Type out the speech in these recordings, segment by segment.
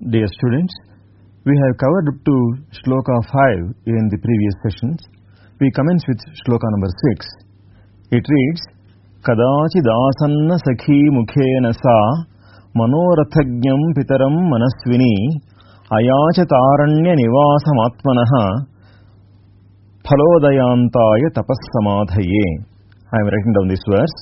Dear students, we have covered up to Shloka 5 in the previous sessions. We commence with Shloka number 6. It reads, Kadachidasanna sakhi mukhena sa manorathajñam pitaram manasvini ayachataranya nivasamatmanaha phalodayantaya tapassamadhaye. I am writing down this verse.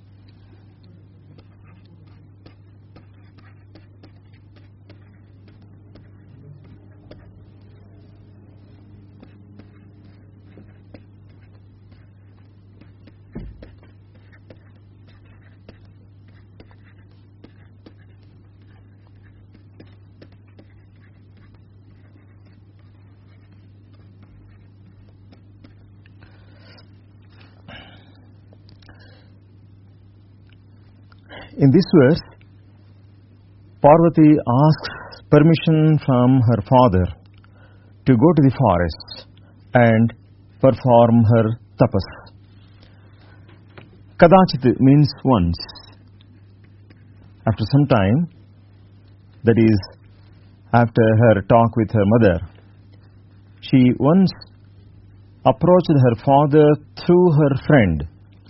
In this verse, Parvati asks permission from her father to go to the forest and perform her tapas. Kadachit means once. After some time, that is, after her talk with her mother, she once approached her father through her friend.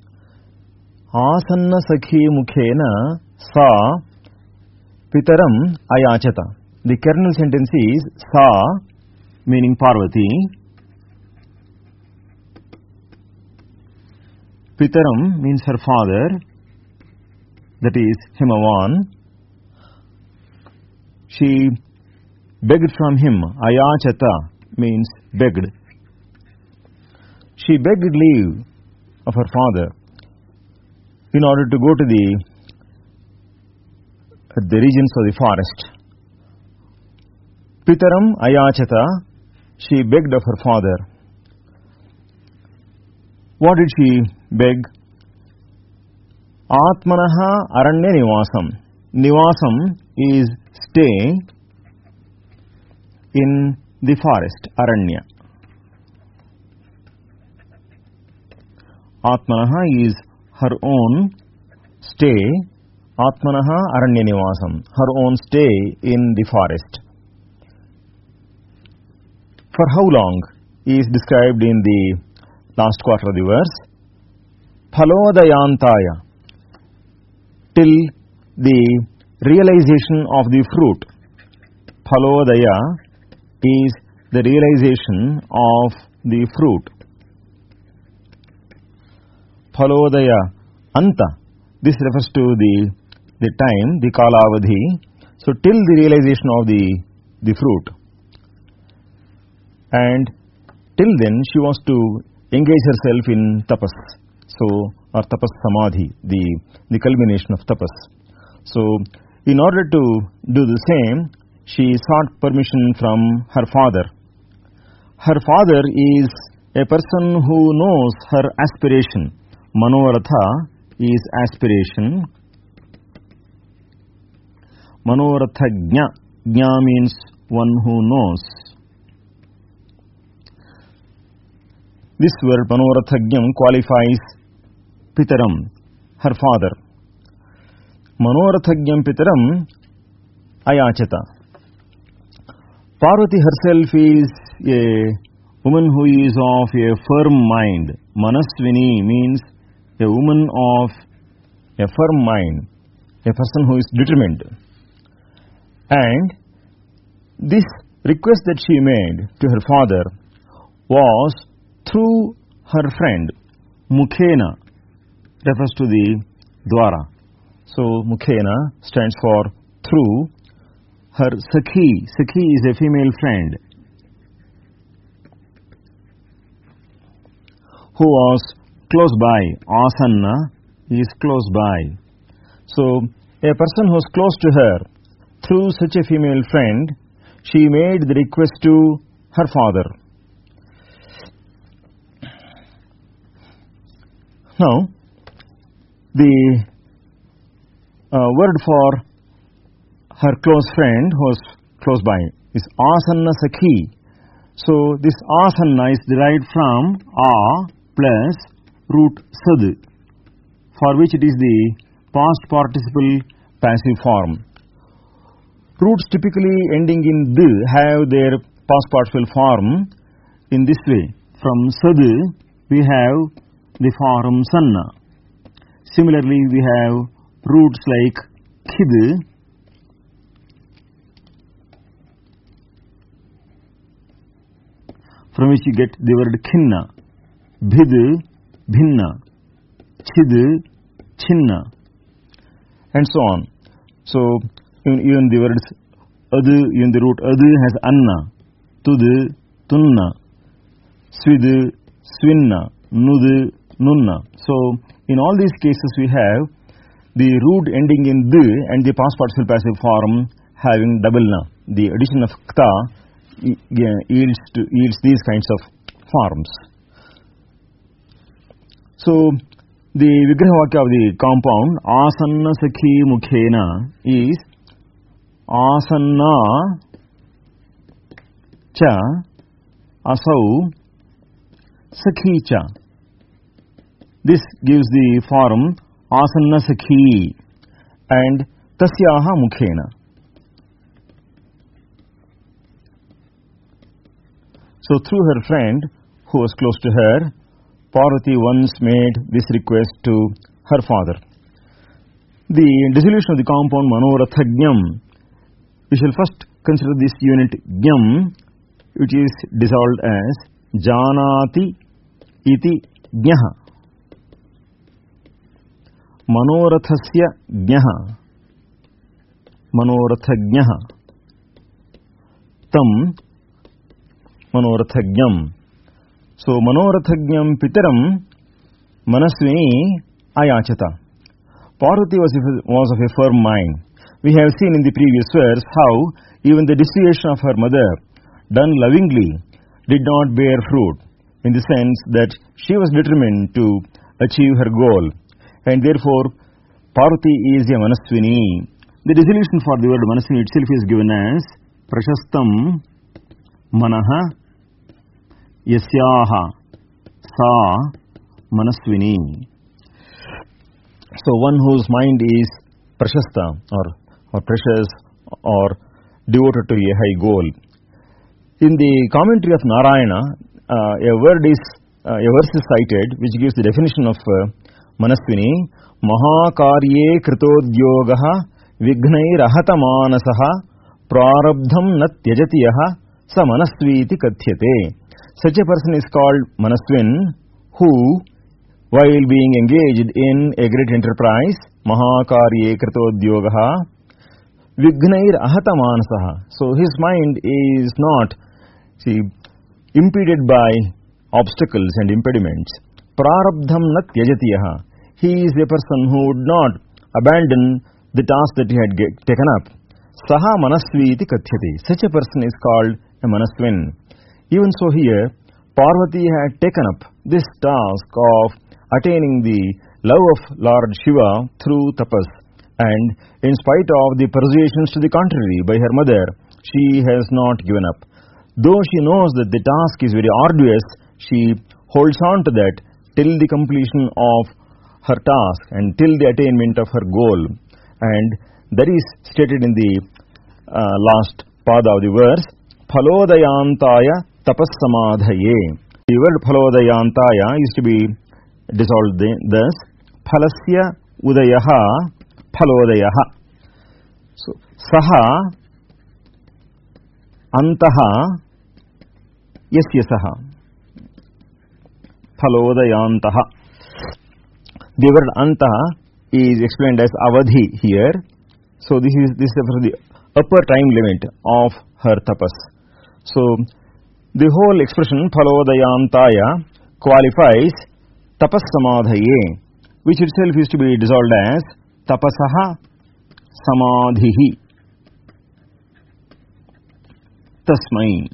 Asanna sakhi mukhena sa pitaram ayachata. The kernel sentence is sa, meaning Parvati. Pitaram means her father, that is Himavan. She begged from him. Ayachata means begged. She begged leave of her father in order to go to the regions of the forest. Pitaram ayachata, she begged of her father. What did she beg? Atmanaha aranya nivasam. Nivasam is stay in the forest, aranya. Atmanaha is her own stay, Atmanaha aranya nivasam, her own stay in the forest. For how long is described in the last quarter of the verse? Phalodayantaya, till the realization of the fruit. Phalodaya is the realization of the fruit. Phalodaya anta, this refers to the time, the kalavadhi. So till the realization of the fruit, and till then she wants to engage herself in tapas. So, or tapas samadhi, the culmination of tapas. So in order to do the same, she sought permission from her father. Her father is a person who knows her aspiration. Manoratha is aspiration. Manorathajña, jña means one who knows. This word manorathajñam qualifies pitaram, her father. Manorathajñam pitaram ayachata. Parvati herself is a woman who is of a firm mind. Manasvini means a woman of a firm mind, a person who is determined. And this request that she made to her father was through her friend. Mukhena refers to the dwara. So Mukhena stands for through. Her sakhi, sakhi is a female friend who was close by. Asanna is close by. So a person who is close to her, through such a female friend, she made the request to her father. Now, the word for her close friend who was close by is asanna sakhi. So this asanna is derived from a plus root sad, for which it is the past participle passive form. Roots typically ending in d have their past participle form in this way. From sad we have the form sanna. Similarly, we have roots like khid, from which you get the word khinna, bhid, bhinna, chid, chinna, and so on. So even the words adu, even the root adu has anna, tud, tunna, swid, swinna, nud, nunna. So in all these cases we have the root ending in d and the past participle passive form having double na. The addition of kta yields these kinds of forms. So the Vigraha Vakya of the compound asanna sakhi mukhena is asanna cha asau sakhi cha. This gives the form asanna sakhi and tasyaha mukhena. So through her friend who was close to her, Parvati once made this request to her father. The dissolution of the compound manoratha jnam, we shall first consider this unit jnam, which is dissolved as janati iti jnaha. Manorathasya jnaha, manoratha jnaha, tam manorathajnam. So manorathajnam pitaram manasvini ayachata. Parvati was of a firm mind. We have seen in the previous verse how even the distillation of her mother, done lovingly, did not bear fruit, in the sense that she was determined to achieve her goal, and therefore Parvati is a manasvini. The dissolution for the word manasvini itself is given as prashastam manaha yasyaha sa manasvini. So one whose mind is prashasta or precious or devoted to a high goal. In the commentary of Narayana, a verse is cited which gives the definition of manasvini. Mahakarye kritodyogaha vignairahata manasaha prarabdham na tyajatiyaha sa manasviti kathyate. Such a person is called manasvin who, while being engaged in a great enterprise, mahakarye kritodyogaha vignair ahata manasaha. So his mind is not impeded by obstacles and impediments. Prarabdham na tyajatiyaha. He is a person who would not abandon the task that he had taken up. Saha manasviti kathyate. Such a person is called a manasvin. Even so here, Parvati had taken up this task of attaining the love of Lord Shiva through tapas, and in spite of the persuasions to the contrary by her mother, she has not given up. Though she knows that the task is very arduous, she holds on to that till the completion of her task and till the attainment of her goal. And that is stated in the last pada of the verse, Phalodayantaya tapassamadhaye. The word Phalodayantaya is to be dissolved thus, Phalasya udayaha Phalodayaha. So, Saha Antaha Yasyasaha Phalodayantaha. The word Antaha is explained as Avadhi here. So this is for the upper time limit of her tapas. So the whole expression Phalodayantaya qualifies tapas samadhaye, which itself is to be dissolved as tapasaha samadhihi tasmai.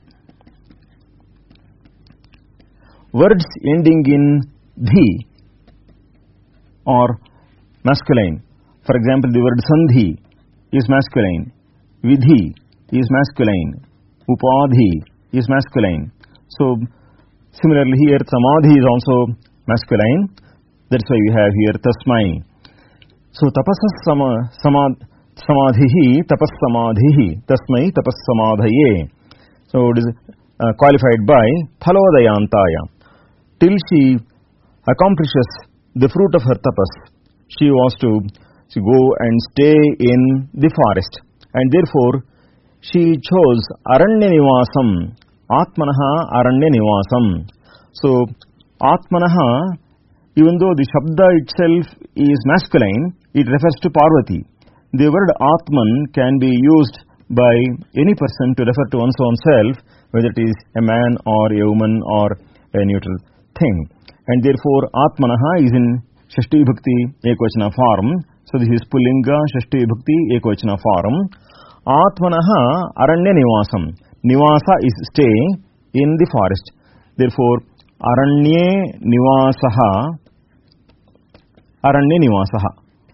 Words ending in dhi are masculine. For example, the word sandhi is masculine, vidhi is masculine, upadhi is masculine. So similarly here samadhi is also masculine. That's why we have here tasmai. So tapasas samadhihi tapassamadhihi tasmai tapassamadhaye. So it is qualified by phalodayantaya. Till she accomplishes the fruit of her tapas, she was to go and stay in the forest, and therefore she chose aranya nivasam, atmanaha aranya nivasam. So atmanaha, even though the shabda itself is masculine, it refers to Parvati. The word atman can be used by any person to refer to one's own self, whether it is a man or a woman or a neutral thing. And therefore atmanaha is in Shashti Vibhakti Ekvachana form. So this is Pullinga Shashti Vibhakti Ekvachana form. Atmanaha aranya nivasam. Nivasa is stay in the forest. Therefore aranye nivasaha, aranya nivasaha.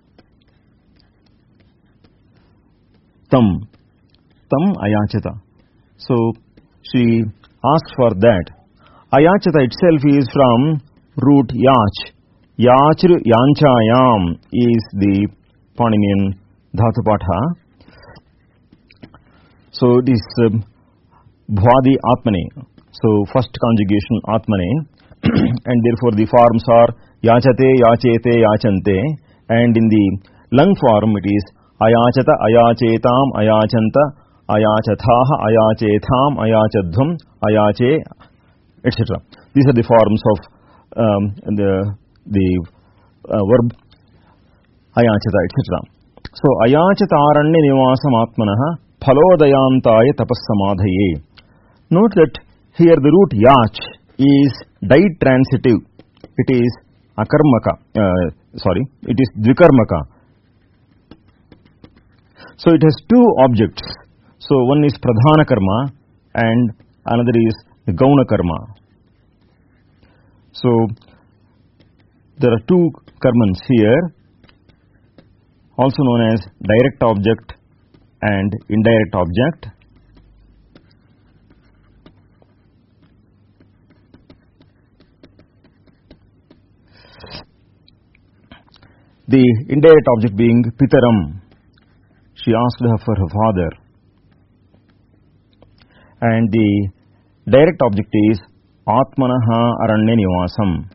Tam ayachata. So she asked for that. Ayachata itself is from root yach. Yachru yanchayam is the Paninian Dhatupatha. So it is bhwadi atmane. So first conjugation atmane, and therefore the forms are yachate, yachete, yachante, and in the lung form it is ayachata, ayachetam, ayachanta, ayachathaha, ayachetham, ayachadhvam, ayache, etc. These are the forms of the verb ayachata, etc. So ayachata aranya nivasam atmanaha phalodayantaya tapassamadhaye. Note that here the root yach is ditransitive. It is akarmaka. It is dvikarmaka. So it has two objects. So one is pradhana karma and another is gauna karma. So there are two karmans here, also known as direct object and indirect object. The indirect object being pitaram. She asked her for her father. And the direct object is atmanaha aranya nivasam.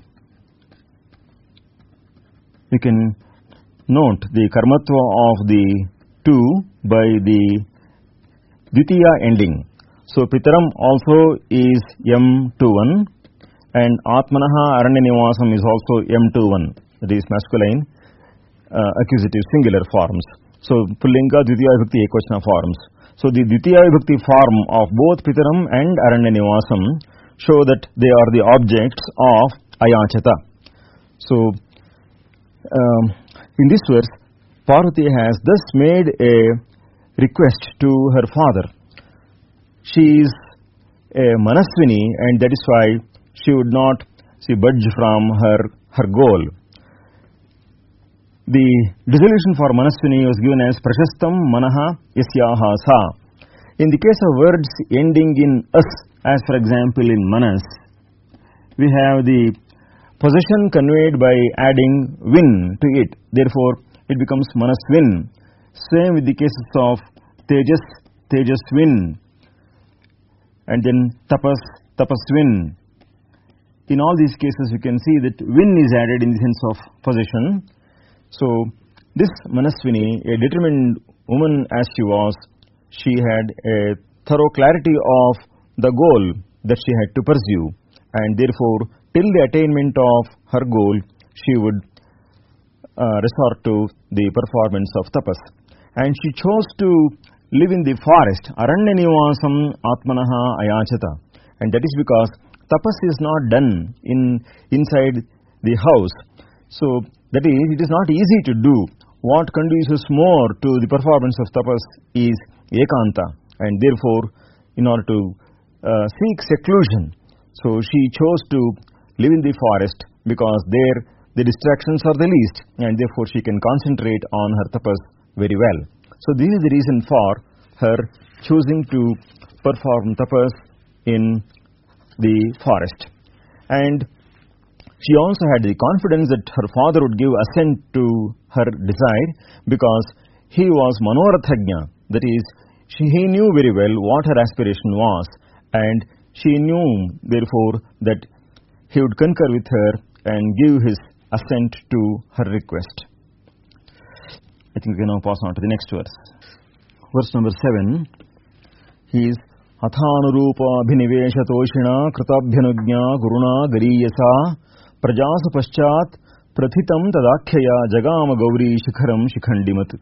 You can note the karmatva of the two by the dvitiya ending. So pitaram also is M21 and atmanaha aranya nivasam is also M21. That is masculine accusative singular forms. So Pullinga Dvitiya Vibhakti Ekvachana forms. So the Dvitiya Vibhakti form of both Pitaram and Aranya Nivasam show that they are the objects of Ayachata. So in this verse, Parvati has thus made a request to her father. She is a Manaswini, and that is why she would not budge from her goal. The dissolution for Manaswini was given as Prashastam Manaha Yasyaha Sa. In the case of words ending in as, as for example in Manas, we have the possession conveyed by adding win to it. Therefore, it becomes Manaswin. Same with the cases of Tejas, Tejaswin, and then Tapas, Tapaswin. In all these cases, you can see that win is added in the sense of possession. So, this Manaswini, a determined woman as she was, she had a thorough clarity of the goal that she had to pursue, and therefore, till the attainment of her goal, she would resort to the performance of tapas. And she chose to live in the forest, aranya nivasam atmanaha ayachata. And that is because tapas is not done inside the house. So, that is, it is not easy to do. What conduces more to the performance of tapas is ekanta, and therefore, in order to seek seclusion, so she chose to live in the forest because there the distractions are the least, and therefore she can concentrate on her tapas very well. So this is the reason for her choosing to perform tapas in the forest. And she also had the confidence that her father would give assent to her desire, because he was Manorathagnya, that is, he knew very well what her aspiration was, and she knew, therefore, that he would concur with her and give his assent to her request. I think we can now pass on to the next verse. Verse number 7, he is Athanurupa bhiniveshatoshina kritabhyanugnya guruna gariyasa prajasu paschat prathitam tadakhyaya jagama gauri shikharam shikhandimat.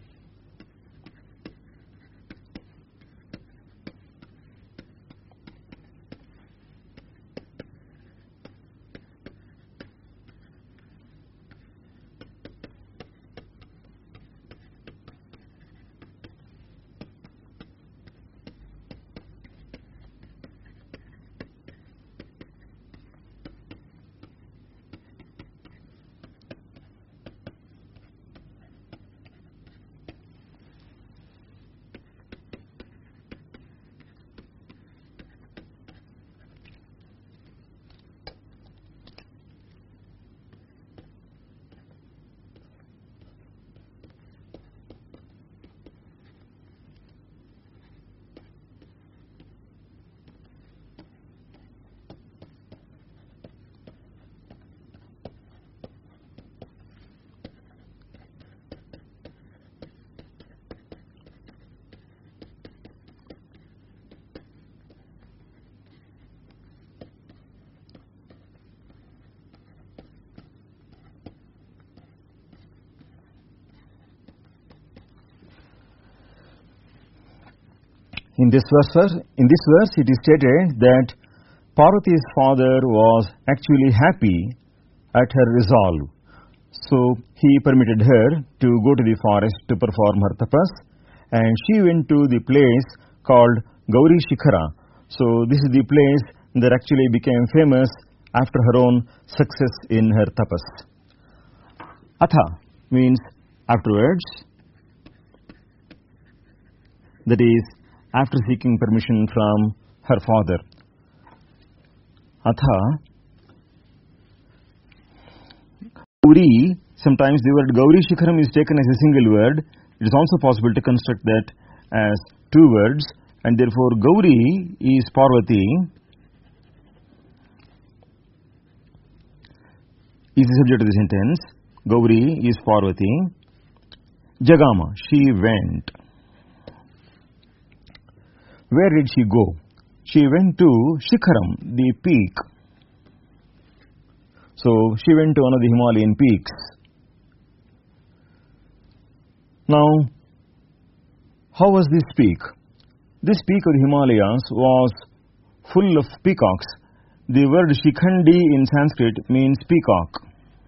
In this verse, it is stated that Parvati's father was actually happy at her resolve. So he permitted her to go to the forest to perform her tapas, and she went to the place called Gauri Shikhara. So this is the place that actually became famous after her own success in her tapas. Atha means afterwards, that is, after seeking permission from her father. Atha, Gauri, sometimes the word Gauri Shikharam is taken as a single word. It is also possible to construct that as two words, and therefore Gauri is Parvati, is the subject of the sentence. Gauri is Parvati. Jagama, she went. Where did she go? She went to Shikharam, the peak. So she went to one of the Himalayan peaks. Now, how was this peak? This peak of the Himalayas was full of peacocks. The word Shikhandi in Sanskrit means peacock.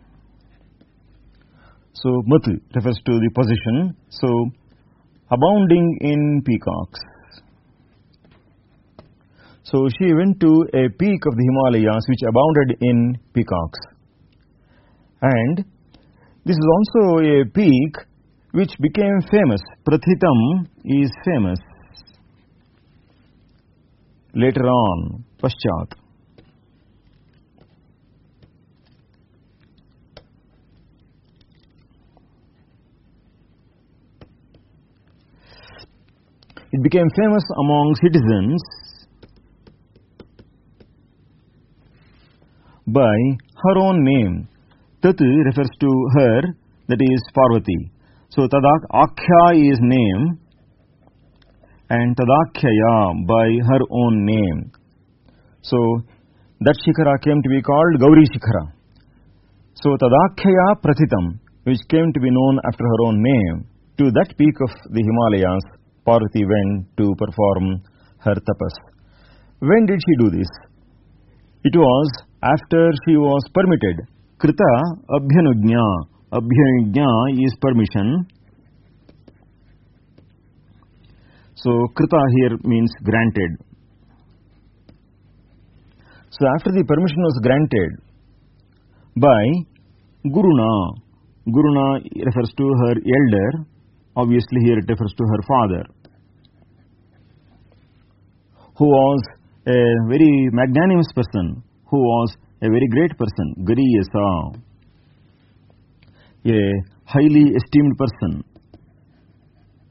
So Mati refers to the position. So abounding in peacocks. So she went to a peak of the Himalayas which abounded in peacocks. And this is also a peak which became famous. Prathitam is famous. Later on, Paschat. It became famous among citizens by her own name. Tat refers to her, that is Parvati. So Tadakhya is name, and Tadakhyaya by her own name. So that Shikhara came to be called Gauri Shikhara. So Tadakhyaya Prathitam, which came to be known after her own name, to that peak of the Himalayas, Parvati went to perform her tapas. When did she do this? It was after she was permitted. Krita Abhyanugnya. Abhyanugnya is permission. So Krita here means granted. So after the permission was granted by Guruna. Guruna refers to her elder. Obviously here it refers to her father, who was a very magnanimous person, who was a very great person, Gariyasa, a highly esteemed person.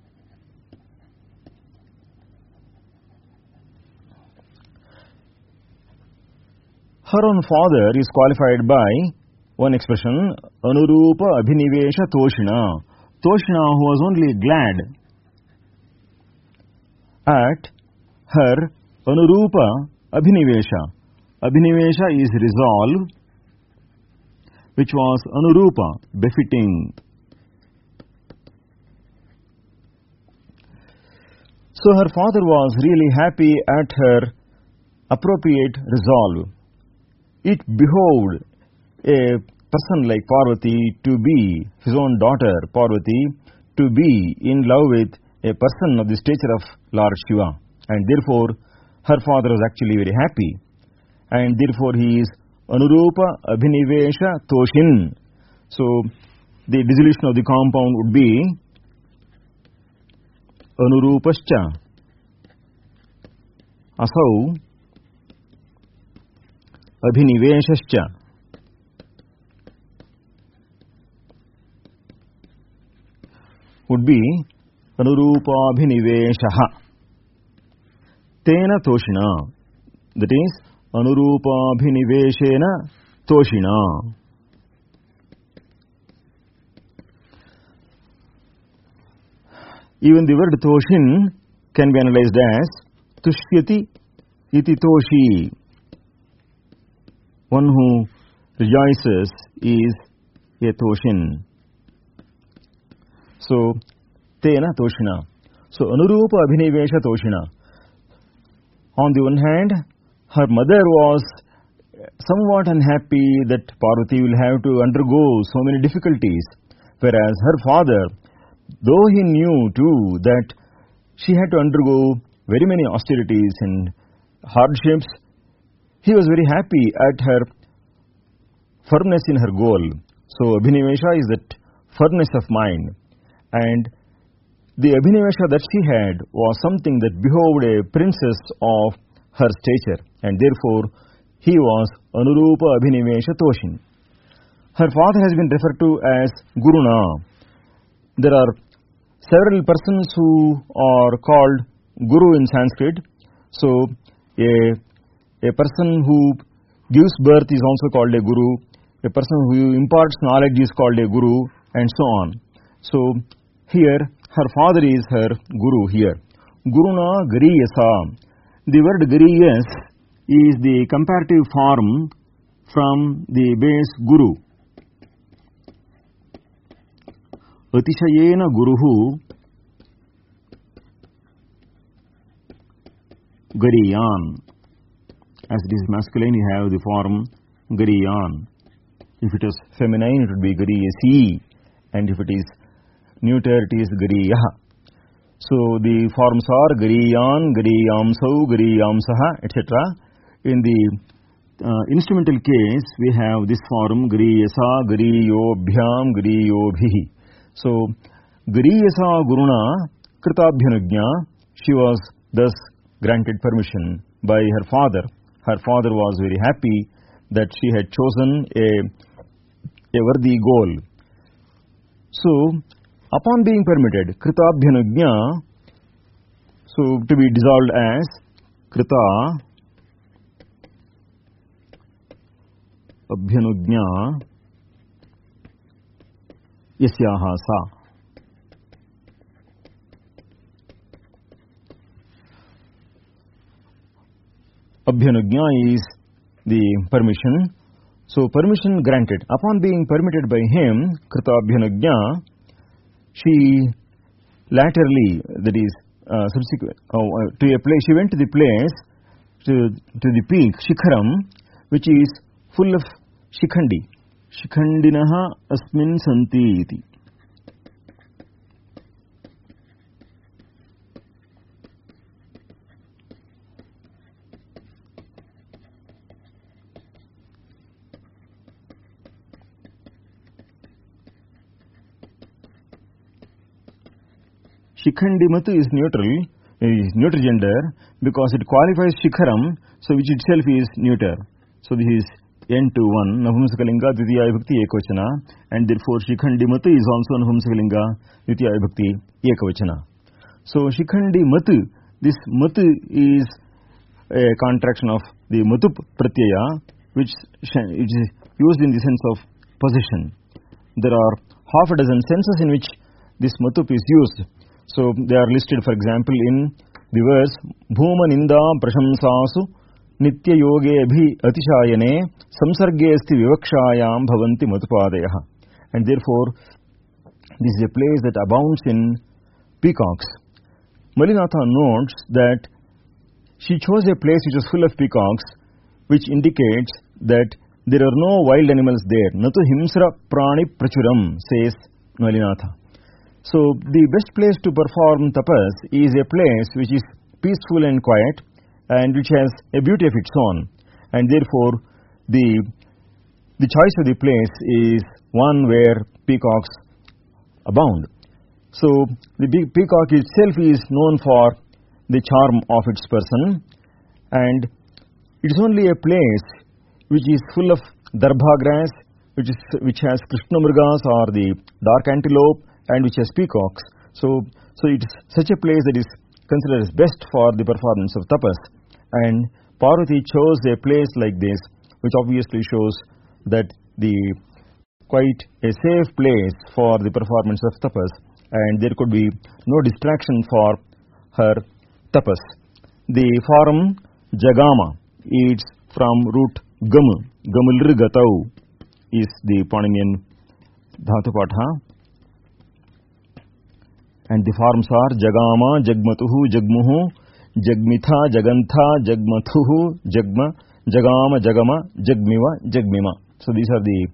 her own father is qualified by one expression, Anurupa Abhinivesha Toshina. Toshina, who was only glad at her Anurupa Abhinivesha. Abhinivesha is resolve, which was Anurupa, befitting. So her father was really happy at her appropriate resolve. It behoved a person like Parvati to be, his own daughter Parvati, to be in love with a person of the stature of Lord Shiva. And therefore, her father was actually very happy. And therefore, he is Anurupa Abhinivesha Toshin. So, the dissolution of the compound would be Anurupascha Asau Abhiniveshascha. Would be Anurupabhiniveshaha Tena Toshina. That is Anurupabhiniveshena Toshina. Even the word Toshin can be analyzed as Tushyati iti Toshi. One who rejoices is a Toshin. So, Tena Toshina. So, Anurupa Abhinivesha Toshina. On the one hand, her mother was somewhat unhappy that Parvati will have to undergo so many difficulties, whereas her father, though he knew too that she had to undergo very many austerities and hardships, he was very happy at her firmness in her goal. So, Abhinivesha is that firmness of mind. And the Abhinivesha that she had was something that behoved a princess of her stature, and therefore he was Anurupa Abhinivesha Toshin. Her father has been referred to as Guruna. There are several persons who are called Guru in Sanskrit. So, a person who gives birth is also called a Guru. A person who imparts knowledge is called a Guru, and so on. So, here, her father is her Guru here. Guruna Gariyasa. The word Gariyas is the comparative form from the base Guru. Atishayena Guruhu Gariyan. As it is masculine, you have the form Gariyan. If it is feminine, it would be Gariyasi. And if it is neuter, it is Gariyaha. So, the forms are Gariyan, Gariyamsau, Gariyamsaha, etc. In the instrumental case, we have this form Gariyasa, Gariyobhyam, Gariyobhihi. So, Gariyasa Guruna Kritabhyanugnya, she was thus granted permission by her father. Her father was very happy that she had chosen a worthy goal. So, upon being permitted, Kritabhyanugnya, so to be dissolved as Krita Abhyanugnya Yasyaha Sa. Abhyanugnya is the permission. So, permission granted. Upon being permitted by him, Kritabhyanugnya, she laterally, that is, subsequent to a place, she went to the place, to the peak, Shikharam, which is full of Shikhandi. Shikhandinaha asmin santi iti. Shikhandimatu is neutral, is neuter gender, because it qualifies Shikharam, so which itself is neuter. So this is N21, Nahumsakalinga, Dvitiya Vibhakti Ekavachana, and therefore Shikhandimatu is also Nahumsakalinga, Dvitiya Vibhakti Ekavachana. So Shikhandimatu, this Matu is a contraction of the Matup Pratyaya, which is used in the sense of possession. There are half a dozen senses in which this matup is used. So they are listed, for example, in the verse Bhuma Ninda Prashamsasu Nitya Yoge Abhi Atishayane Samsarge Asti Vivakshayam Bhavanti Matupadayah. And therefore, this is a place that abounds in peacocks. Malinatha notes that she chose a place which was full of peacocks, which indicates that there are no wild animals there. Natu himsra prani prachuram, says Malinatha. So the best place to perform tapas is a place which is peaceful and quiet and which has a beauty of its own. And therefore, the choice of the place is one where peacocks abound. So the peacock itself is known for the charm of its person, and it is only a place which is full of darbha grass, which has krishnamrigas or the dark antelope, and which has peacocks. So it is such a place that is considered as best for the performance of tapas. And Parvati chose a place like this, which obviously shows that the quite a safe place for the performance of tapas, and there could be no distraction for her tapas. The form Jagama is from root Gam. Gamulr Gatau is the Paninian Dhatu Patha. And the forms are Jagama, Jagmatuhu, Jagmuhu, Jagmitha, Jagantha, Jagmathuhu, Jagma, Jagama, Jagama, Jagmiva, Jagmima. So these are the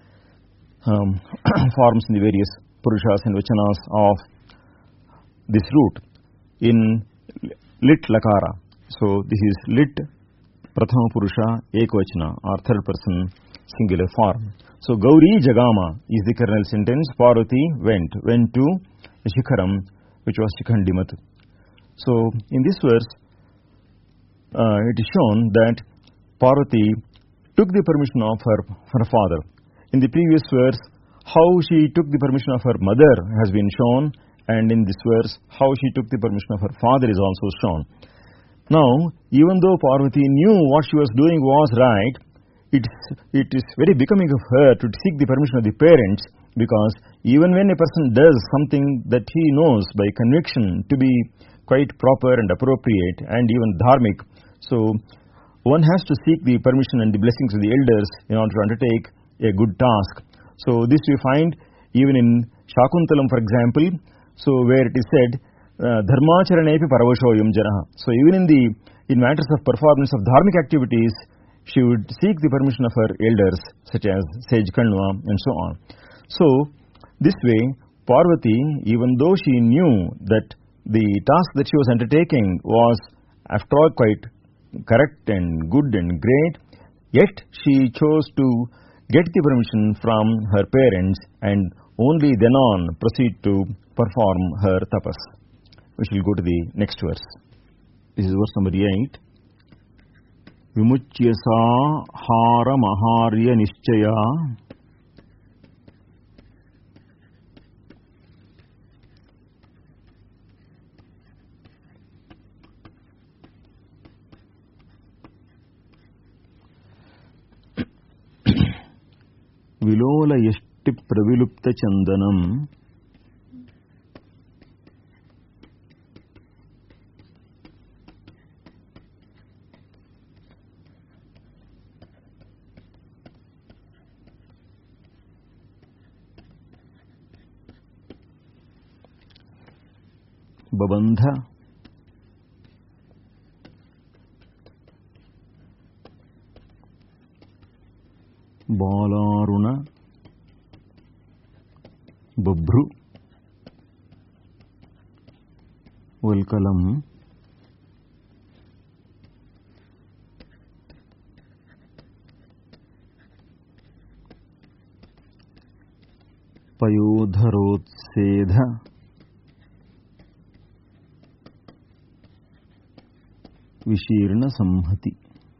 forms in the various Purushas and Vachanas of this root in lit Lakara. So this is lit Prathama Purusha Ekvachana or third person singular form. So Gauri Jagama is the kernel sentence. Parvati went to Shikharam, which was Shikhandimat. So in this verse, it is shown that Parvati took the permission of her father. In the previous verse, how she took the permission of her mother has been shown, and in this verse, how she took the permission of her father is also shown. Now, even though Parvati knew what she was doing was right, it is very becoming of her to seek the permission of the parents, because even when a person does something that he knows by conviction to be quite proper and appropriate and even dharmic, so one has to seek the permission and the blessings of the elders in order to undertake a good task. So this we find even in Shakuntalam, for example, so where it is said, Dharmacharanepi paravashoyam janaha. So even in matters of performance of dharmic activities, she would seek the permission of her elders, such as sage Kanwa and so on. So this way, Parvati, even though she knew that the task that she was undertaking was after all quite correct and good and great, yet she chose to get the permission from her parents and only then on proceed to perform her tapas. We shall go to the next verse. This is verse number 8. Vimuchyasa hara maharya nischaya Vilola yashti pravilupta chandanam babandha Balaruna Babru Valkalam Payodharotsedha Vishirna Samhati.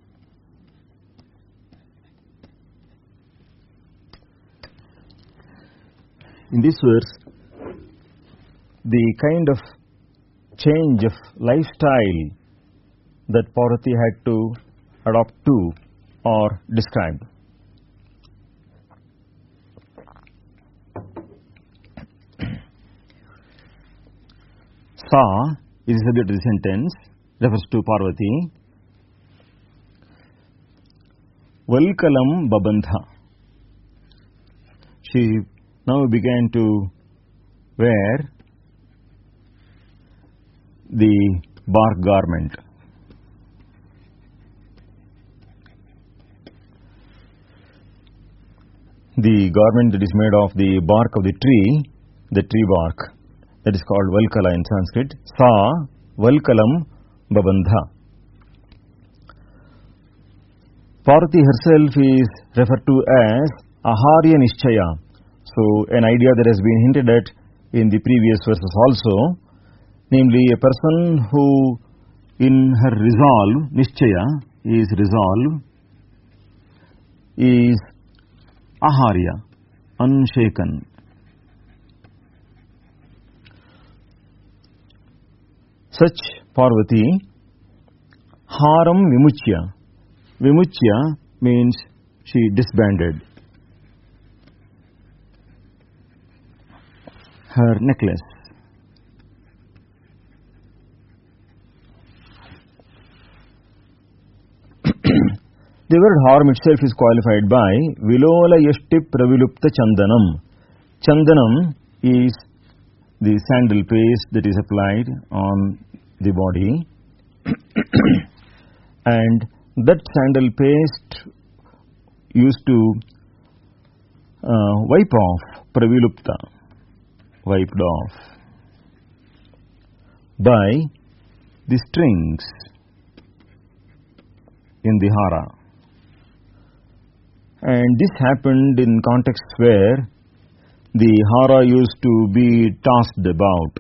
In this verse, the kind of change of lifestyle that Parvati had to adopt to are described. Sa is the subject of the sentence, refers to Parvati. Valkalam babandha. She now began to wear the bark garment. The garment that is made of the bark of the tree bark, that is called Valkala in Sanskrit. Sa Valkalam babandha. Parvati herself is referred to as Aharya Nishchaya. So, an idea that has been hinted at in the previous verses also, namely a person who in her resolve, Nishchaya is resolve, is Aharya, unshaken. Such Parvati, Haram Vimuchya. Vimuchya means she disbanded her necklace. The word harm itself is qualified by Vilola Yashti Pravilupta Chandanam. Chandanam is the sandal paste that is applied on the body, and that sandal paste used to wipe off, pravilupta, wiped off by the strings in the hara. And this happened in contexts where the hara used to be tossed about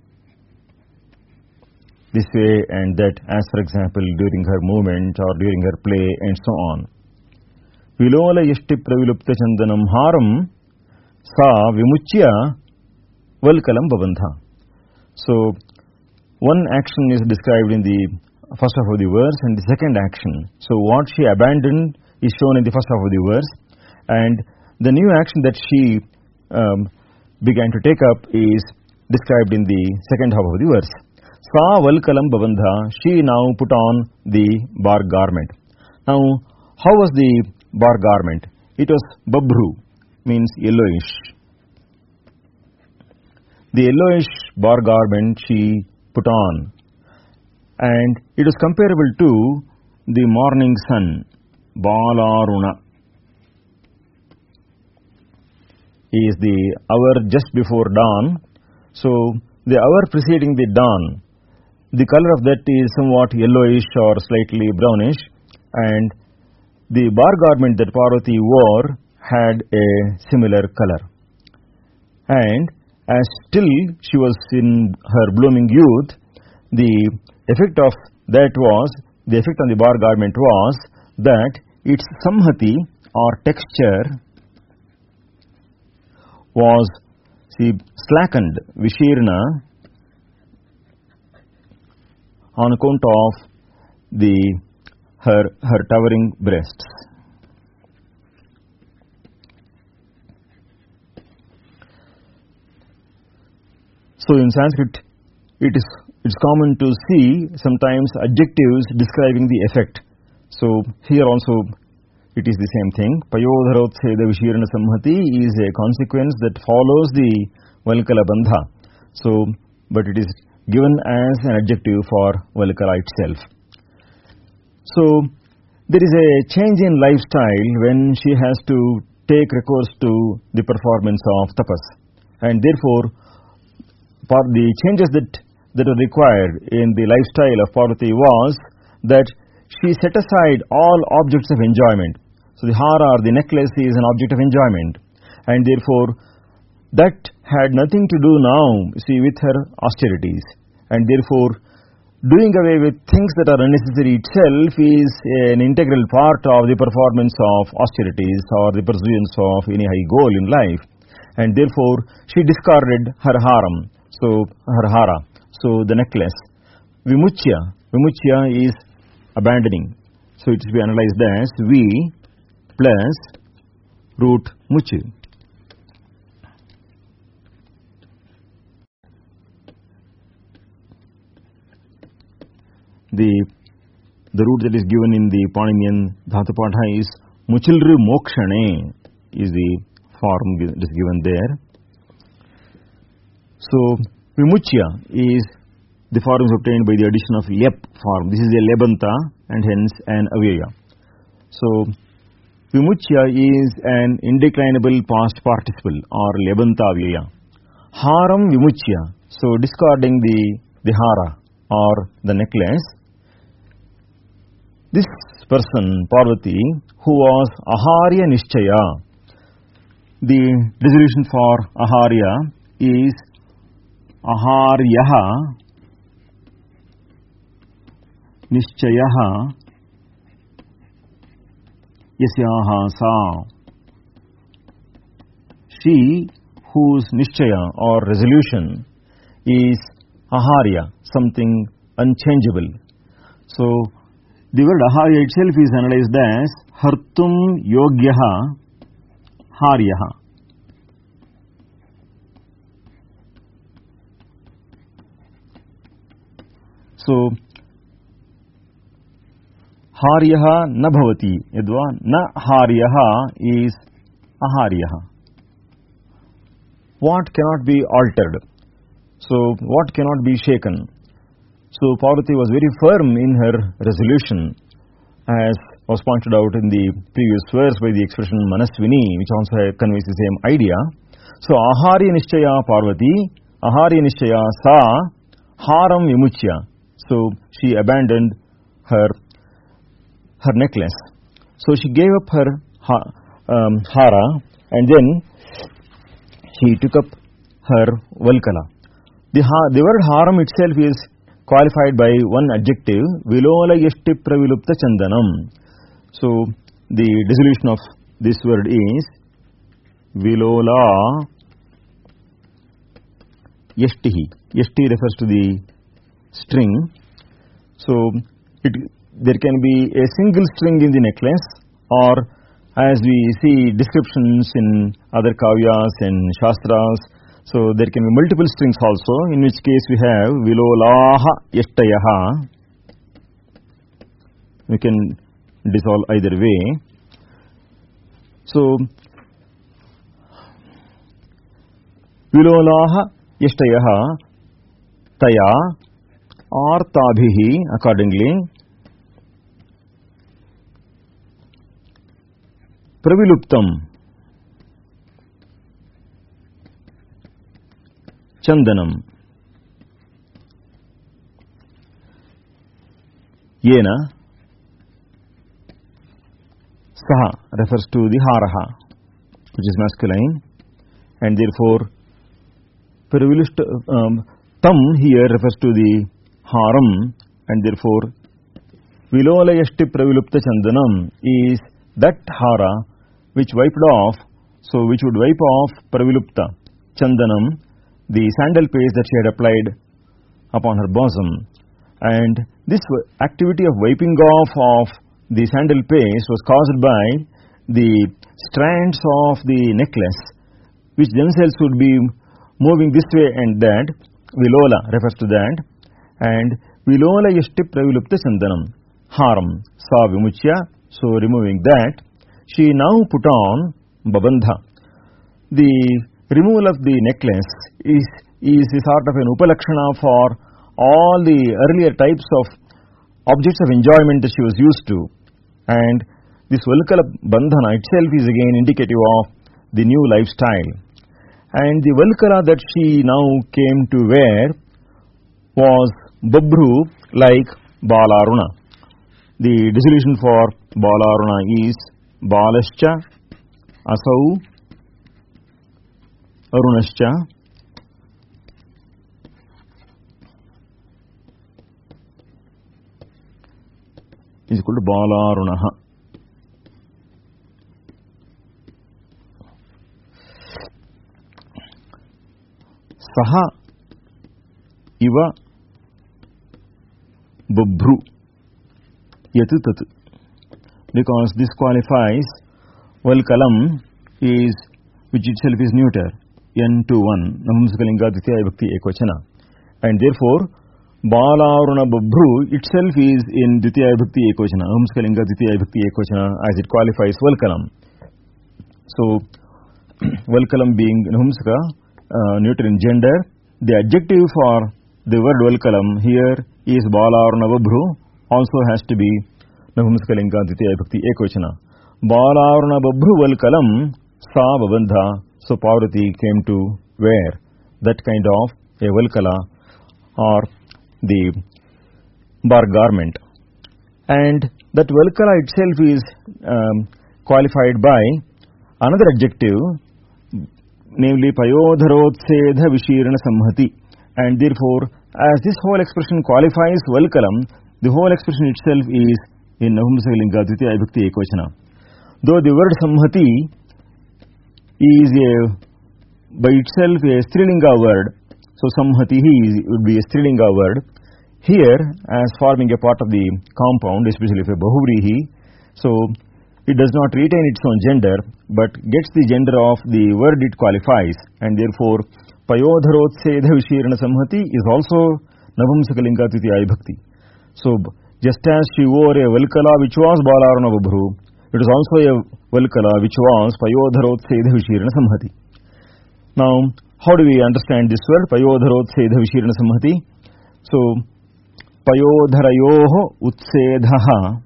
this way and that, as for example during her movement or during her play and so on. Vilola yashti pravilupta chandanam haram sa vimuchya valkalam babandha. So, one action is described in the first half of the verse and the second action. So, what she abandoned is shown in the first half of the verse, and the new action that she began to take up is described in the second half of the verse. Sa valkalam babandha, she now put on the bark garment. Now, how was the bark garment? It was babru, means yellowish. The yellowish bark garment she put on, and it was comparable to the morning sun, Balaruna. Is the hour just before dawn. So, the hour preceding the dawn, the color of that is somewhat yellowish or slightly brownish, and the bark garment that Parvati wore had a similar color. And as still she was in her blooming youth, the effect on the bark garment was that its samhati or texture was slackened, vishirna, on account of her towering breasts. So in Sanskrit, it's common to see sometimes adjectives describing the effect. So here also it is the same thing. Payodharotsheda vishirana samhati is a consequence that follows the valkala bandha. So, but it is given as an adjective for valkala itself. So, there is a change in lifestyle when she has to take recourse to the performance of tapas. And therefore, the changes that are required in the lifestyle of Parvati was that she set aside all objects of enjoyment. So the hara or the necklace is an object of enjoyment, and therefore that had nothing to do now, with her austerities, and therefore doing away with things that are unnecessary itself is an integral part of the performance of austerities or the pursuance of any high goal in life, and therefore she discarded her haram, so her hara, so the necklace. Vimuchya is abandoning. So it will be analyzed as V plus root much. The root that is given in the Paninian Dhatupaṭha is Muchilru Mokshane is the form that is given there. So Vimuchya is the form is obtained by the addition of lep form. This is a lebanta and hence an avyaya. So Vimuchya is an indeclinable past participle or lebanta avyaya. Haram Vimuchya, so discarding the hara or the necklace. This person, Parvati, who was Aharya Nishchaya, the dissolution for Aharya is Aharyaha Nishchayaha Yasyaha Sa. She whose Nishchaya or resolution is Aharya, something unchangeable. So the word Aharya itself is analyzed as Hartum Yogyaha Haryaha. So Haryaha na bhavati yadva na Haryaha is Aharyaha. What cannot be altered? So what cannot be shaken? So Parvati was very firm in her resolution, as was pointed out in the previous verse by the expression Manasvini, which also conveys the same idea. So Aharya Nishchaya Parvati, Aharya Nishchaya Sa, Haram Vimuchya. So she abandoned her necklace. So she gave up her hara and then she took up her valkala. The word haram itself is qualified by one adjective, Vilola Yeshti Pravilupta Chandanam. So the dissolution of this word is Vilola Yeshtihi. Yeshti refers to the string. So there can be a single string in the necklace, or as we see descriptions in other kavyas and shastras, so there can be multiple strings also, in which case we have Vilolaha Yeshtayaha. We can dissolve either way. So Vilolaha Yeshtayaha Taya or Tabhihi accordingly. Praviluptam Chandanam Yena Saha refers to the Haraha, which is masculine, and therefore Tam here refers to the Haram, and therefore Vilola Yashti Pravilupta Chandanam is that hara which wiped off, so which would wipe off Pravilupta Chandanam, the sandal paste that she had applied upon her bosom. And this activity of wiping off of the sandal paste was caused by the strands of the necklace, which themselves would be moving this way and that. Vilola refers to that. And Vilola Yashti Pravilupta Chandanam, Haram, Sa Vimuchya. So removing that, she now put on Babandha. The removal of the necklace is a sort of an upalakshana for all the earlier types of objects of enjoyment that she was used to. And this Valkala Bandhana itself is again indicative of the new lifestyle. And the Valkala that she now came to wear was Babru like Balaruna. The dissolution for Balaruna is Balascha, Asau, Arunascha. Is equal to Balarunaha. Saha Iva Babru Yatu Tatu. because this qualifies Valkalam is, which itself is neuter, n to 1, Nampunsakalinga Dvitiya Vibhakti Ekvachana. And therefore, Balaruna Babhru itself is in Dvitiya Vibhakti Ekvachana, Nampunsakalinga Dvitiya Vibhakti Ekvachana, as it qualifies Valkalam. So, Valkalam being Nampunsaka, neuter in gender, the adjective for the word Valkalam here is Balaruna Babhru, also has to be Nampunsakalinga Dvitiya Vibhakti Ekvachana. Balaruna Babhru Valkalam Sa Babandha. So Parvati came to wear that kind of a Valkala or the bar garment. And that Valkala itself is qualified by another adjective, namely Payodharotsedha Vishirana Samhati. And therefore, as this whole expression qualifies Valkalam, the whole expression itself is in Nampunsakalinga Dvitiya Vibhakti Ekvachana. Though the word Samhati is by itself a Strilinga word, so Samhatihi would be a Strilinga word. Here, as forming a part of the compound, especially if a Bahuvrihi, so it does not retain its own gender, but gets the gender of the word it qualifies, and therefore Payodharotsedha Vishirana Samhati is also Nampunsakalinga Dvitiya Vibhakti. So, just as she wore a Valkala which was Balaruna Babhru, it is also a Valkala which was Payodharotsedha Vishirana Samhati. Now, how do we understand this word, Payodharotsedha Vishirana Samhati? So, Payodharayoho Utsedhaha,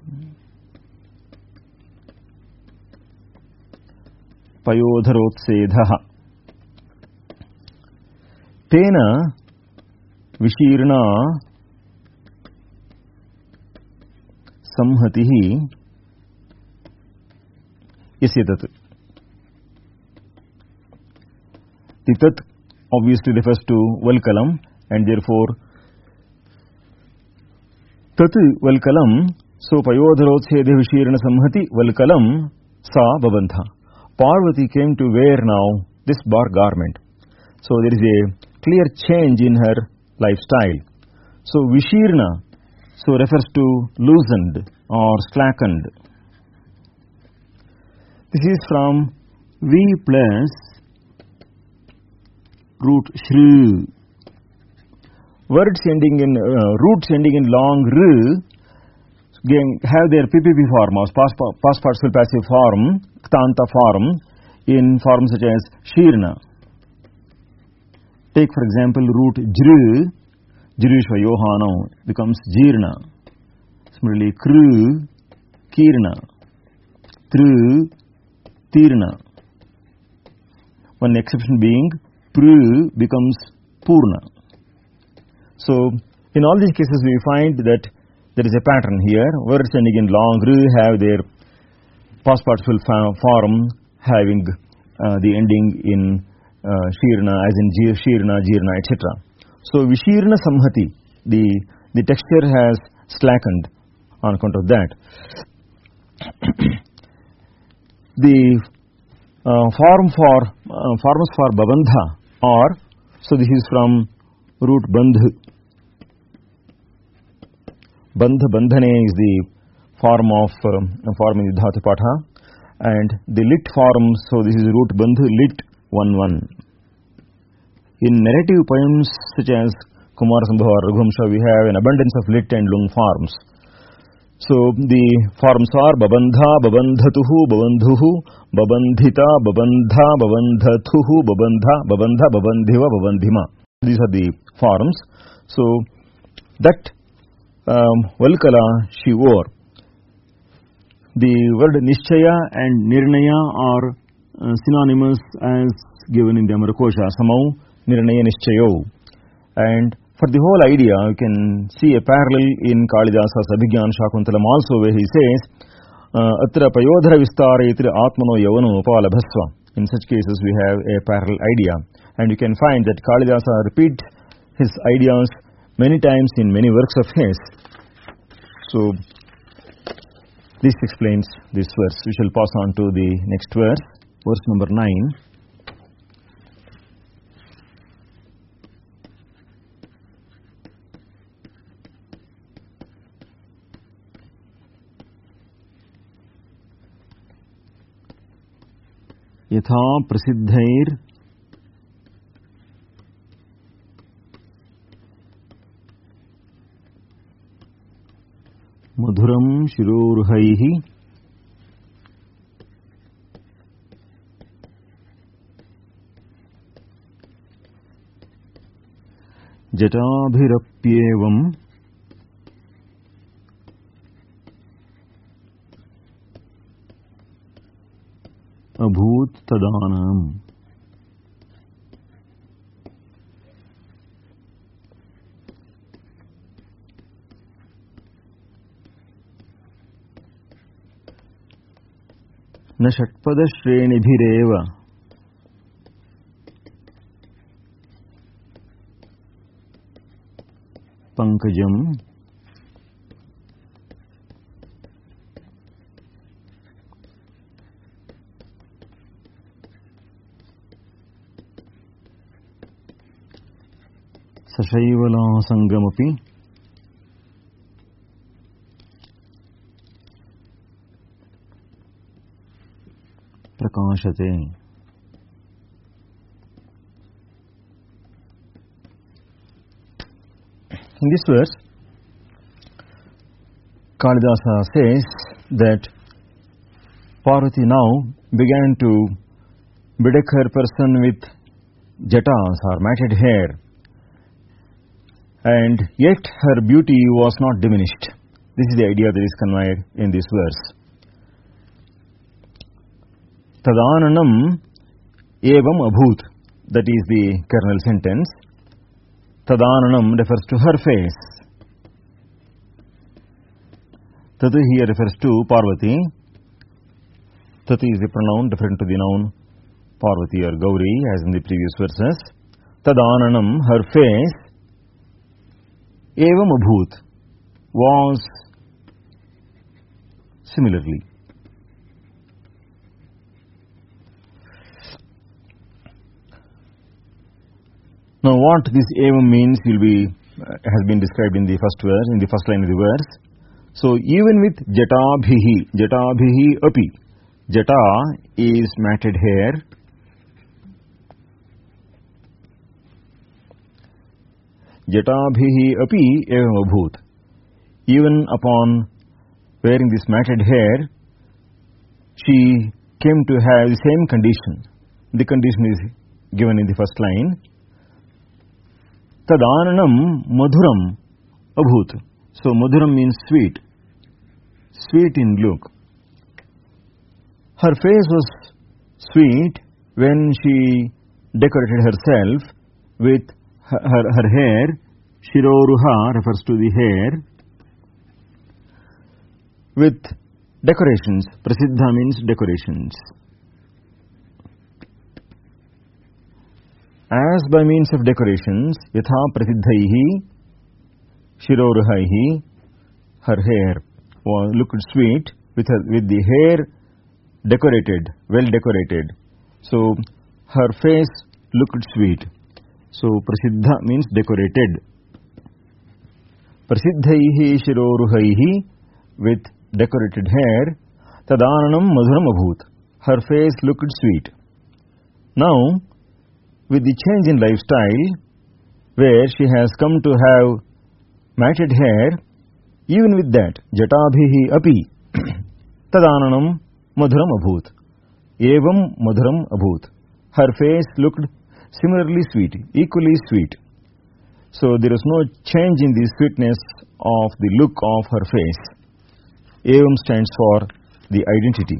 Payodharotsedhaha, Tena Vishirana Samhatihi Yasyatat. The Tat obviously refers to Valkalam, and therefore Tat Valkalam, so Payodharotsedha Vishirana Samhati Valkalam Sa Babandha. Parvati came to wear now this bar garment. So there is a clear change in her lifestyle. So Vishirna so refers to loosened or slackened. This is from V plus root shru. Words ending in roots ending in long r have their PPP form or past participle passive form, ktanta form, in forms such as shirna. Take for example root jru, jrishva yohano becomes jirna. Similarly kru, kirna, tru, tirna. One exception being pru becomes purna. So in all these cases we find that there is a pattern here. Words ending in long r have their past participle form having the ending in shirna, as in shirna, jirna, etc. So Vishirna Samhati, the texture has slackened on account of that. The forms for Babandha are, so this is from root bandh. Bandha, bandhane is the form of forming the dhatu patha, and the lit form, so this is root bandh, lit 1-1. In narrative poems such as Kumara Sambhava or Raghuvamsha, we have an abundance of lit and lung forms. So the forms are Babandha, Babandhatuhu, Babandhuhu, Babandhita, Babandha, Babandhathuhu, Babandha, Babandha, Babandhiva, Babandhima. These are the forms. So that Valkala she wore. The word Nishchaya and Nirnaya are synonymous as given in the Amarkosha, Samau, Nirnaya, Nishchayo. And for the whole idea, you can see a parallel in Kalidasa's Abhigyan Shakuntalam also, where he says, Atra Payodhara Vistaretri Atmano Yavano Upalabhasva. In such cases, we have a parallel idea. And you can find that Kalidasa repeats his ideas many times in many works of his. So, this explains this verse. We shall pass on to the next verse, verse number 9. यथा प्रसिद्धैर मधुरं शिरोरुहैः जटाभिरप्येवम् अभूत् तदानम्. न षट्पदश्रेणिभिरेव पंकजम् सशैवलासङ्गमपि प्रकाशते. In this verse, Kalidasa says that Parvati now began to bedeck her person with jatas or matted hair, and yet her beauty was not diminished. This is the idea that is conveyed in this verse. Tadananam evam abhut, that is the kernel sentence. Tadananam refers to her face. Tatu here refers to Parvati. Tatu is the pronoun referring to the noun Parvati or Gauri as in the previous verses. Tadananam, her face, evam abhut, was similarly. Now what this evam means has been described in the first verse, in the first line of the verse. So even with jatabhihi api, jata is matted hair, jatabhihi api evam abhut. Even upon wearing this matted hair, she came to have the same condition. The condition is given in the first line. Tadananam madhuram abhut. So madhuram means sweet. Sweet in look. Her face was sweet when she decorated herself with her hair. Shiroruha refers to the hair. With decorations. Prasiddha means decorations. As by means of decorations, yatha prasiddhaihi shiroruhaihi, her hair looked sweet with the hair decorated, well decorated. So her face looked sweet. So prasiddha means decorated. Prasiddhaihi shiroruhaihi, with decorated hair. Tadananam madhuram abhut, her face looked sweet. Now, with the change in lifestyle, where she has come to have matted hair, even with that, jatabhihi api, tadananam madhuram abhut, evam madhuram abhut, her face looked similarly sweet, equally sweet. So there is no change in the sweetness of the look of her face. Evam stands for the identity.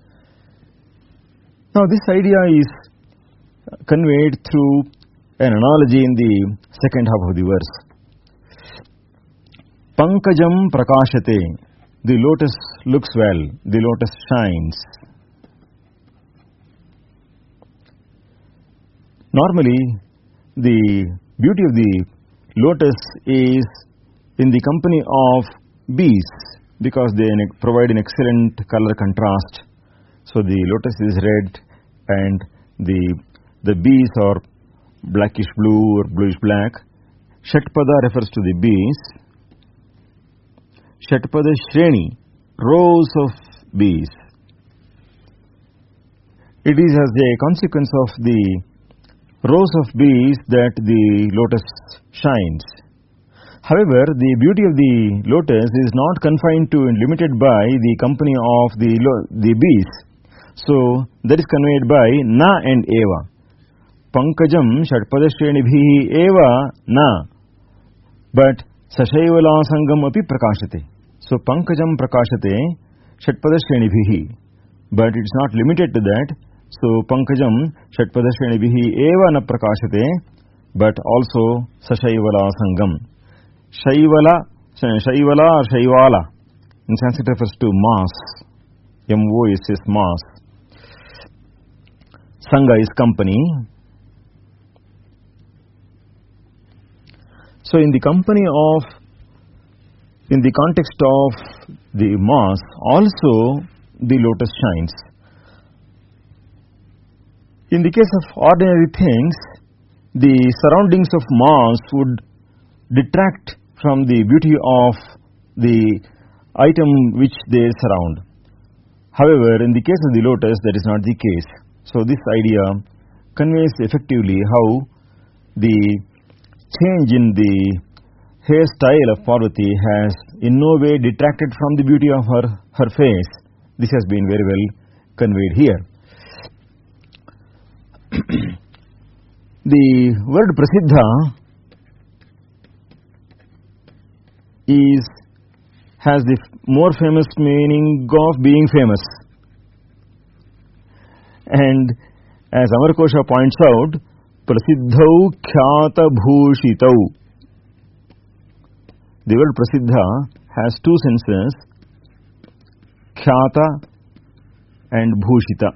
Now this idea is conveyed through an analogy in the second half of the verse. Pankajam prakashate, the lotus looks well, the lotus shines. Normally, the beauty of the lotus is in the company of bees, because they provide an excellent color contrast. So the lotus is red and the bees are blackish blue or bluish black. Shatpada refers to the bees. Shatpada Shreni, rows of bees. it is as a consequence of the rows of bees that the lotus shines. However, the beauty of the lotus is not confined to and limited by the company of the bees. So, that is conveyed by na and eva. Pankajam Shatpadashrenibihi eva na. But Sashaivala Sangam api prakashate. So, Pankajam prakashate Shatpadashrenibihi. But it is not limited to that. So, Pankajam Shatpadashrenibihi eva na prakashate. But also Sashaivala Sangam. Shaivala or Shaivala in Sanskrit refers to mass. M-O-S is mass. Sangha is company. So in the context of the mass, also the lotus shines. In the case of ordinary things, the surroundings of mass would detract from the beauty of the item which they surround. However, in the case of the lotus, that is not the case. So this idea conveys effectively how the change in the hairstyle of Parvati has in no way detracted from the beauty of her face. This has been very well conveyed here. The word Prasiddha has the more famous meaning of being famous. And as Amarkosha points out, Prasiddhau Khyata Bhushitau. The word Prasiddha has two senses, Khyata and Bhushita.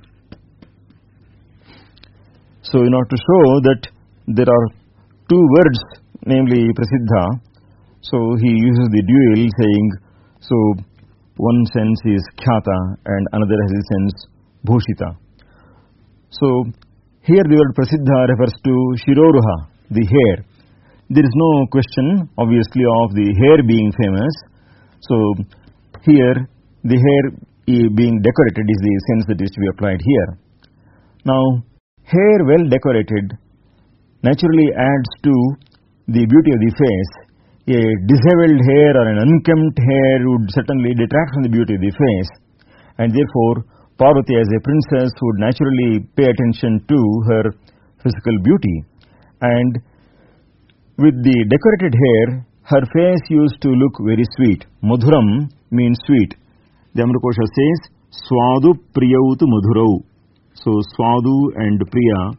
So in order to show that there are two words, namely Prasiddha, so he uses the dual saying, so one sense is Khyata and another has the sense Bhushita. So here the word Prasiddha refers to Shiroruha, the hair. There is no question, obviously, of the hair being famous. So here the hair being decorated is the sense that is to be applied here. Now, hair well decorated naturally adds to the beauty of the face. A disheveled hair or an unkempt hair would certainly detract from the beauty of the face, and therefore Parvati as a princess would naturally pay attention to her physical beauty. And with the decorated hair, her face used to look very sweet. Madhuram means sweet. The Amarkosha says, Swadu Priyautu Madhurau. So Swadu and Priya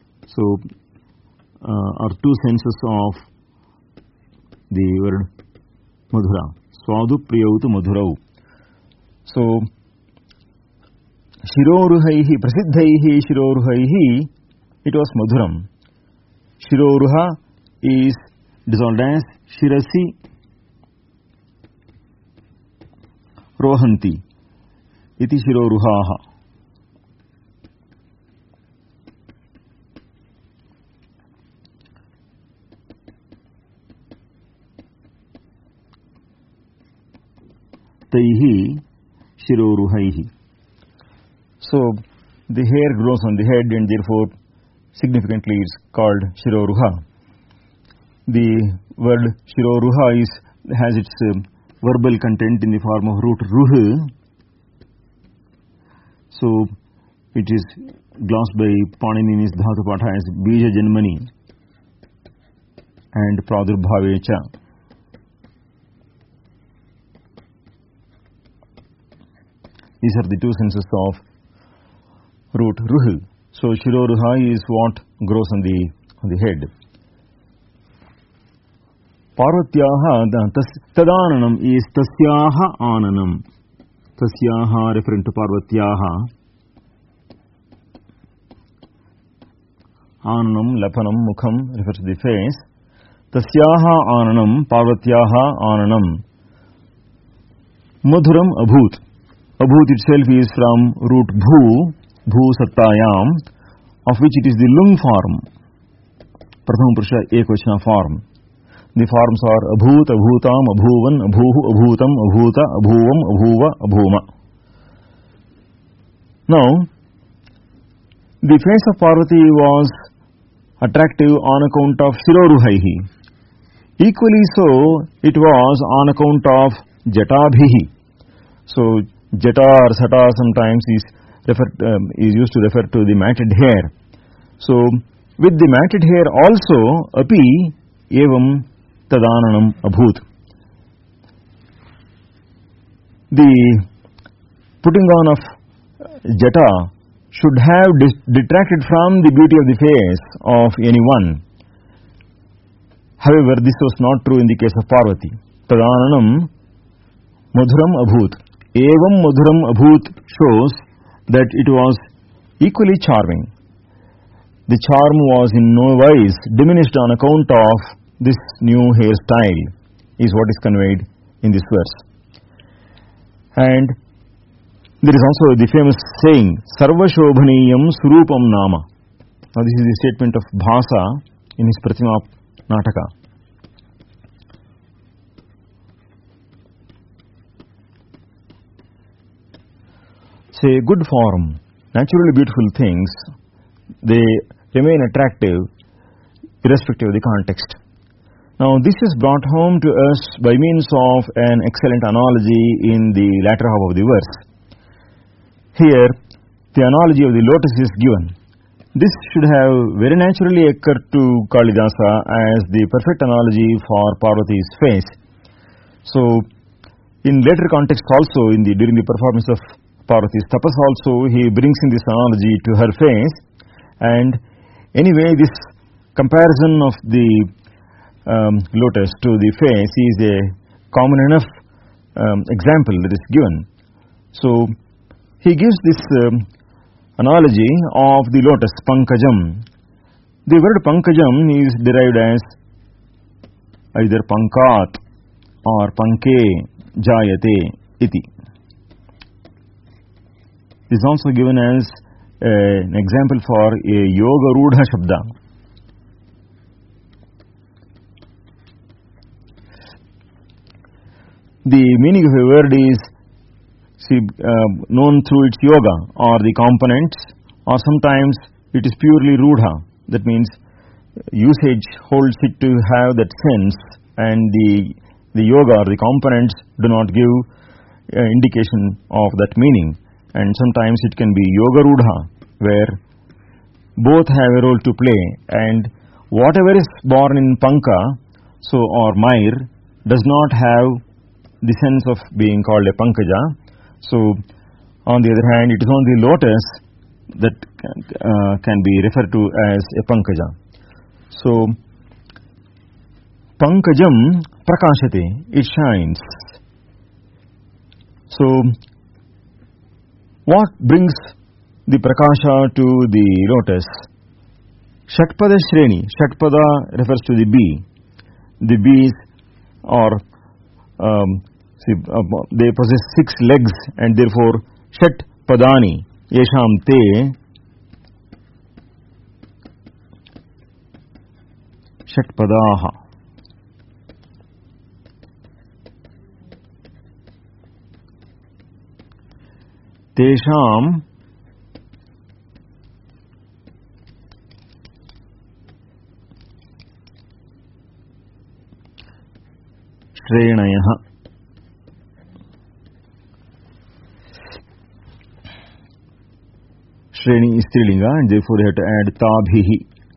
are two senses of the word Madhura. Swadu Priyautu Madhurau. So Shiroruhaihi, Prasiddhaihi Shiroruhaihi, it was Madhuram. Shiroruha is dissolved as Shirasi Rohanti. Iti Shiroruhaha. Taihi Shiroruhaihi. So the hair grows on the head and therefore significantly it's called Shiroruha. The word Shiroruha has its verbal content in the form of root Ruh. So it is glossed by Panini's Dhatupatha as Bija Janmani and Pradurbhavecha. These are the two senses of root Ruh. So Shiroruha is what grows on the head. Parvatyaha tadananam is tasyaha ananam. Tasyaha referring to Parvatyaha. Ananam, lapanam, mukham refers to the face. Tasyaha ananam, Parvatyaha ananam. Madhuram abhut. Abhut itself is from root bhu, bhu sattayam, of which it is the lung form. Prathama Purusha Ekvachana form. The forms are abhut, abhutam, abhuvan, abhuhu, abhutam, abhuta, abhuvam, abhuva, abhuma. Now, The face of Parvati was attractive on account of Shiroruhaihi. Equally so, it was on account of Jatabhihi. So, Jata or Sata sometimes is used to refer to the matted hair. So, with the matted hair also, api evam tadananam abhut. The putting on of Jata should have detracted from the beauty of the face of anyone. However, this was not true in the case of Parvati. Tadananam madhuram abhut. Evam madhuram abhut shows that it was equally charming. The charm was in no wise diminished on account of this new hairstyle, is what is conveyed in this verse. And there is also the famous saying, Sarva Shobhaniyam Surupam Nama. Now this is the statement of Bhasa in his Pratima Nataka. Say, good form, naturally beautiful things, they remain attractive irrespective of the context. Now this is brought home to us by means of an excellent analogy in the latter half of the verse. Here, the analogy of the lotus is given. This should have very naturally occurred to Kalidasa as the perfect analogy for Parvati's face. So, in later context also, during the performance of Parvati's tapas also, he brings in this analogy to her face. And anyway, this comparison of the lotus to the face is a common enough example that is given. So, he gives this analogy of the lotus, pankajam. The word pankajam is derived as either pankat or panke jayate iti. This is also given as an example for a yoga rudha shabda. The meaning of a word is known through its yoga or the components, or sometimes it is purely rudha. That means usage holds it to have that sense, and the yoga or the components do not give indication of that meaning. And sometimes it can be yoga rudha, where both have a role to play, and whatever is born in panka, or Mair, does not have the sense of being called a pankaja. So, on the other hand, it is only the lotus that can be referred to as a pankaja. So, pankajam prakashate, it shines. So, what brings the prakasha to the lotus? Shatpada Shreni. Shatpada refers to the bee. The bees are they possess 6 legs, and therefore Shat Padani Yesham Te Shat Padaha. Tesham Shrenayah. Shreni is Strilinga, and therefore you have to add Tabhihi.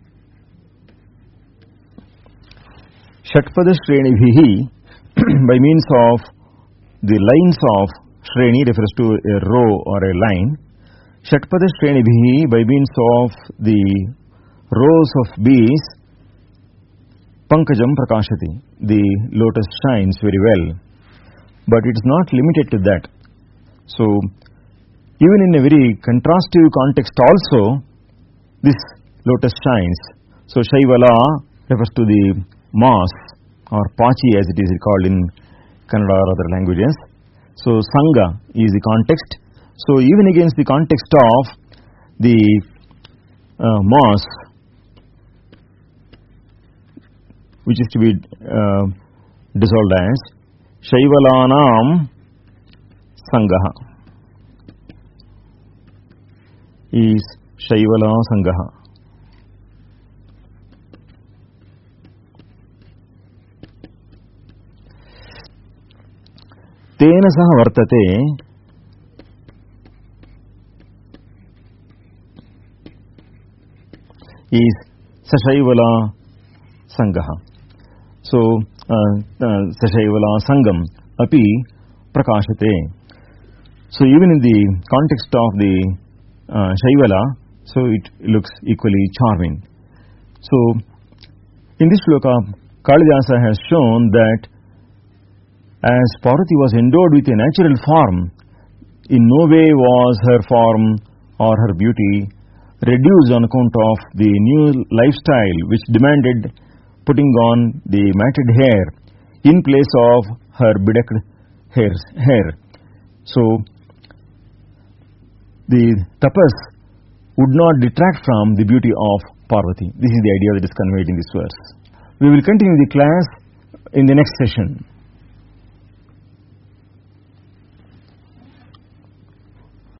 Shatpada Shreni by means of the lines of Shreni refers to a row or a line. Shatpada Shreni by means of the rows of bees. Pankajam Prakashati. The lotus shines very well. But it is not limited to that. So, even in a very contrastive context also, this lotus shines. So, Shaivala refers to the moss or pachi as it is called in Kannada or other languages. So, Sangha is the context. So, even against the context of the moss, which is to be dissolved as Shaivalanam Sangaha, is Shaivala Sangaha. Tena saha vartate is Sashaivala Sangaha. So, Sashaivala Sangam api prakashate. So, even in the context of the Shaivala, so it looks equally charming. So, in this shloka, Kalidasa has shown that as Parvati was endowed with a natural form, in no way was her form or her beauty reduced on account of the new lifestyle which demanded putting on the matted hair in place of her bedecked hair. So, the tapas would not detract from the beauty of Parvati. This is the idea that is conveyed in this verse. We will continue the class in the next session.